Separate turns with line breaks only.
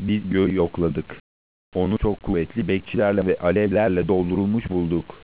Biz göğü yokladık. Onu çok kuvvetli bekçilerle ve alevlerle doldurulmuş bulduk.